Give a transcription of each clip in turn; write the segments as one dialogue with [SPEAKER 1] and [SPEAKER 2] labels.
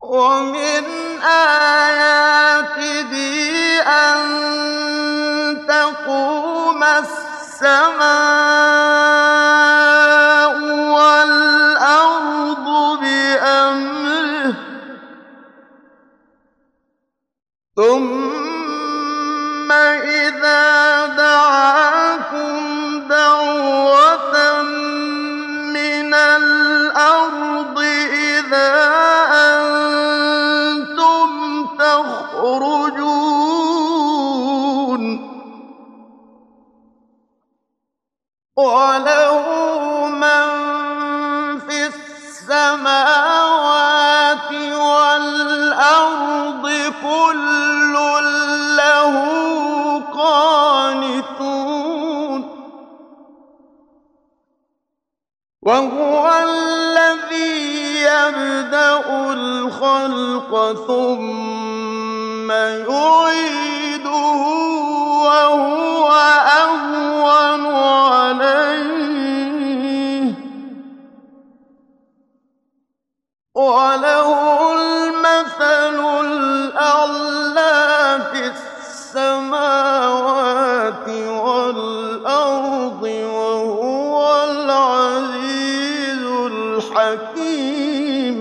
[SPEAKER 1] وَمِنْ آيَاتِهِ أَن تَقُومَ السَّمَاءُ وَالْأَرْضُ بِأَمْرِهِ ثُمَّ إِذَا دَعَاكُمْ دَعْوَةً مِّنَ الْأَرْضِ إِذَا أَنتُمْ تَخْرُجُونَ وَلَهُ مَن فِي السَّمَاوَاتِ وَالْأَرْضِ كُلٌّ لَّهُ قَانِتُونَ وَهُوَ الَّذِي يَبْدَأُ الْخَلْقَ ثُمَّ يُعِيدُهُ وَهُوَ أَهْوَنُ عَلَيْهِ وَلَهُ الْمَثَلُ الْأَعْلَىٰ فِي السَّمَاوَاتِ وَالْأَرْضِ وَهُوَ الْعَزِيزُ الْحَكِيمُ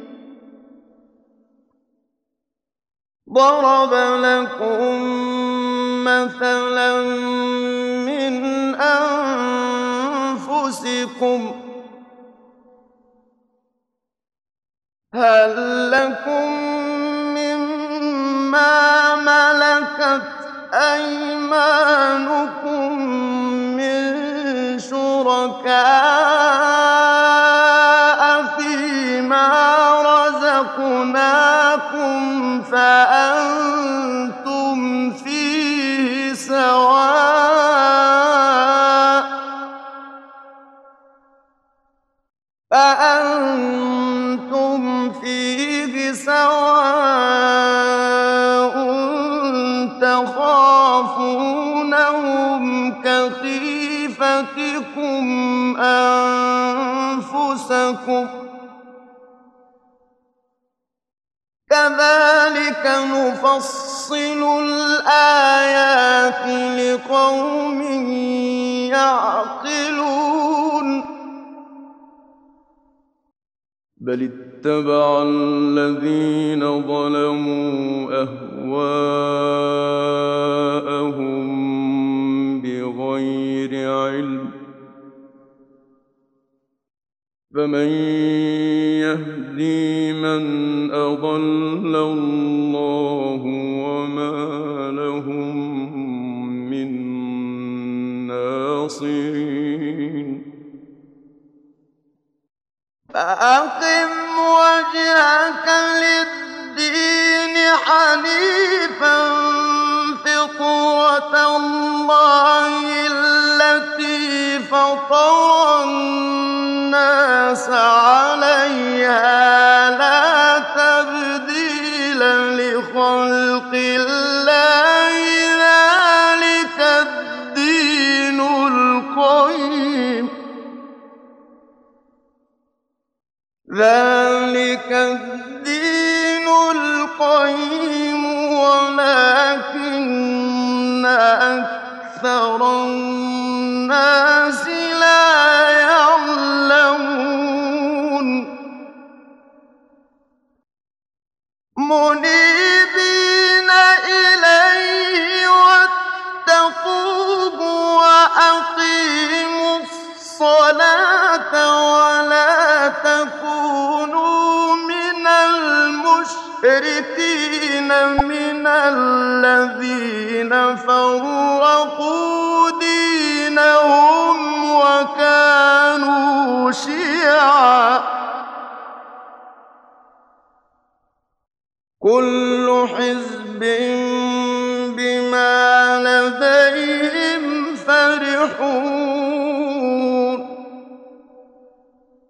[SPEAKER 1] ضَرَبَ لَكُم مَّثَلًا مِّنْ أَنفُسِكُمْ ۖ هَل لَّكُم مِّمَّا مَلَكَتْ أَيْمَانُكُم مِّن شُرَكَاءَ فِيمَا رَزَقْنَاكُمْ فَأَنتُمْ فِيهِ سَوَاءٌ تَخَافُونَهُمْ كَخِيفَتِكُمْ أَنفُسَكُمْ ۚ كَذَٰلِكَ نُفَصِّلُ الْآيَاتِ لِقَوْمٍ يَعْقِلُونَ بَلِ اتَّبَعَ الَّذِينَ ظَلَمُوا أَهْوَاءَهُم بِغَيْرِ عِلْمٍ ۖ فَمَن يَهْدِي مَنْ أَضَلَّ اللَّهُ وَمَا لَهُم مِّن نَّاصِرِينَ فَأَقِمْ وَجْهَكَ لِلدِّينِ حَنِيفًا فِطْرَتَ اللَّهِ الَّتِي فَطَرَ النَّاسَ عَلَيْهَا لَا تَبْدِيلَ لِخَلْقِ اللَّهِ ۚ ذَٰلِكَ الدِّينُ الْقَيِّمُ وَلَٰكِنَّ أَكْثَرَ النَّاسِ لَا يَعْلَمُونَ مُنِيبِينَ إِلَيْهِ وَاتَّقُوهُ وَأَقِيمُوا الصَّلَاةَ وَلَا تَكُونُوا مِنَ الْمُشْرِكِينَ مِنَ الَّذِينَ فَرَّقُوا دِينَهُمْ وَكَانُوا شِيَعًا ۖ كُلُّ حِزْبٍ بِمَا لَدَيْهِمْ فَرِحُونَ